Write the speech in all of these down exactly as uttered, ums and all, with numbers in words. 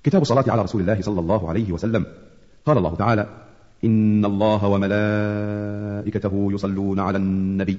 كتاب الصلاة على رسول الله صلى الله عليه وسلم. قال الله تعالى: إن الله وملائكته يصلون على النبي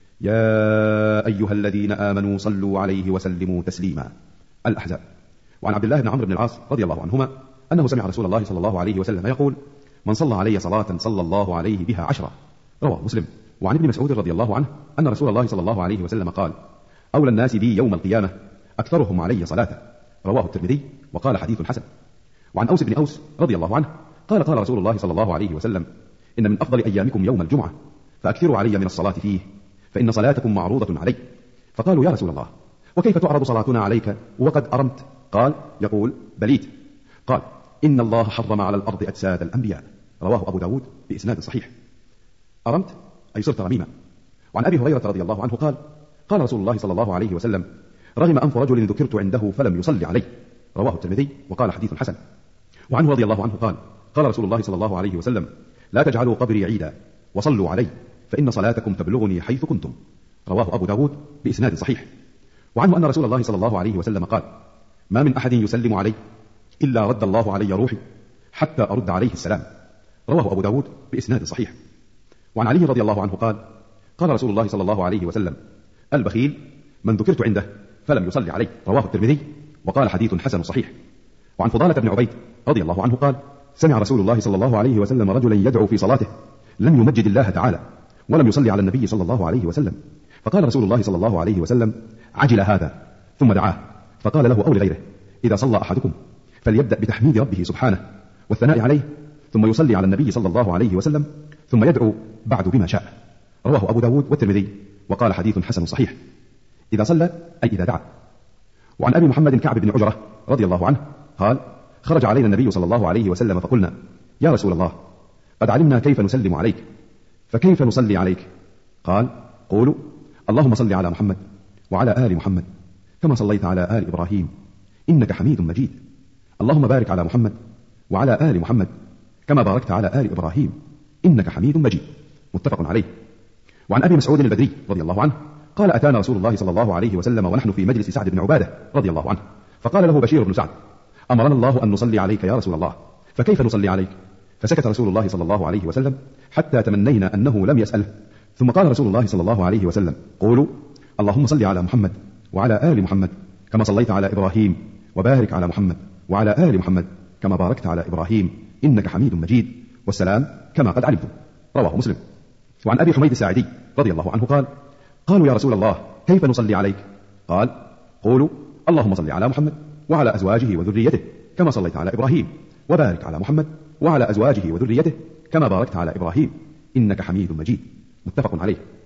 يا أيها الذين آمنوا صلوا عليه وسلموا تسليما. الأحزاب. وعن عبد الله بن عمرو بن العاص رضي الله عنهما أنه سمع رسول الله صلى الله عليه وسلم يقول: من صلى علي صلاة صلى الله عليه بها عشرة. رواه مسلم. وعن ابن مسعود رضي الله عنه أن رسول الله صلى الله عليه وسلم قال: أولى الناس بي يوم القيامة أكثرهم علي صلاة. رواه الترمذي وقال حديث حسن. وعن أوس بن أوس رضي الله عنه قال: قال رسول الله صلى الله عليه وسلم: إن من أفضل أيامكم يوم الجمعة، فأكثروا علي من الصلاة فيه، فإن صلاتكم معروضة علي. فقالوا: يا رسول الله، وكيف تعرض صلاتنا عليك وقد أرمت؟ قال: يقول: بليت. قال: إن الله حرم على الأرض أجساد الأنبياء. رواه أبو داود بإسناد صحيح. أرمت أي صرت رميما. وعن أبي هريرة رضي الله عنه قال: قال رسول الله صلى الله عليه وسلم: رغم أنف رجل ذكرت عنده فلم يصلي عليه. رواه الترمذي وقال حديث حسن. وعنه رضي الله عنه قال: قال رسول الله صلى الله عليه وسلم: لا تجعلوا قبري عيدا وصلوا علي، فإن صلاتكم تبلغني حيث كنتم. رواه أبو داود بإسناد صحيح. وعنه أن رسول الله صلى الله عليه وسلم قال: ما من أحد يسلم علي إلا رد الله علي روحي حتى أرد عليه السلام. رواه أبو داود بإسناد صحيح. وعن علي رضي الله عنه قال: قال رسول الله صلى الله عليه وسلم: البخيل من ذكرت عنده فلم يصلي عليه. رواه الترمذي وقال حديث حسن صحيح. وعن فضالة بن عبيد رضي الله عنه قال: سمع رسول الله صلى الله عليه وسلم رجلا يدعو في صلاته لم يمجد الله تعالى ولم يصلي على النبي صلى الله عليه وسلم، فقال رسول الله صلى الله عليه وسلم: عجل هذا. ثم دعاه فقال له أو لغيره: إذا صلى أحدكم فليبدأ بتحميد ربه سبحانه والثناء عليه، ثم يصلي على النبي صلى الله عليه وسلم، ثم يدعو بعد بما شاء. رواه أبو داود والترمذي وقال حديث حسن صحيح. إذا صلى أي إذا دعا. وعن أبي محمد كعب بن عجرة رضي الله عنه قال: خرج علينا النبي صلى الله عليه وسلم فقلنا: يا رسول الله، قد علمنا كيف نسلم عليك، فكيف نصلي عليك؟ قال: قولوا: اللهم صل على محمد وعلى آل محمد كما صليت على آل إبراهيم إنك حميد مجيد، اللهم بارك على محمد وعلى آل محمد كما باركت على آل إبراهيم إنك حميد مجيد. متفق عليه. وعن أبي مسعود البدري رضي الله عنه قال: أتانا رسول الله صلى الله عليه وسلم ونحن في مجلس سعد بن عبادة رضي الله عنه، فقال له بشير بن سعد: أمرنا الله أن نصلي عليك يا رسول الله، فكيف نصلي عليك؟ فسكت رسول الله صلى الله عليه وسلم حتى تمنينا أنه لم يسأله، ثم قال رسول الله صلى الله عليه وسلم: قولوا: اللهم صل على محمد وعلى آل محمد كما صليت على إبراهيم، وبارك على محمد وعلى آل محمد كما باركت على إبراهيم إنك حميد مجيد، والسلام كما قد علمتم. رواه مسلم. وعن أبي حميد الساعدي رضي الله عنه قال: قالوا: يا رسول الله، كيف نصلي عليك؟ قال: قولوا: اللهم صل على محمد وعلى أزواجه وذريته كما صليت على إبراهيم، وبارك على محمد وعلى أزواجه وذريته كما باركت على إبراهيم إنك حميد مجيد. متفق عليه.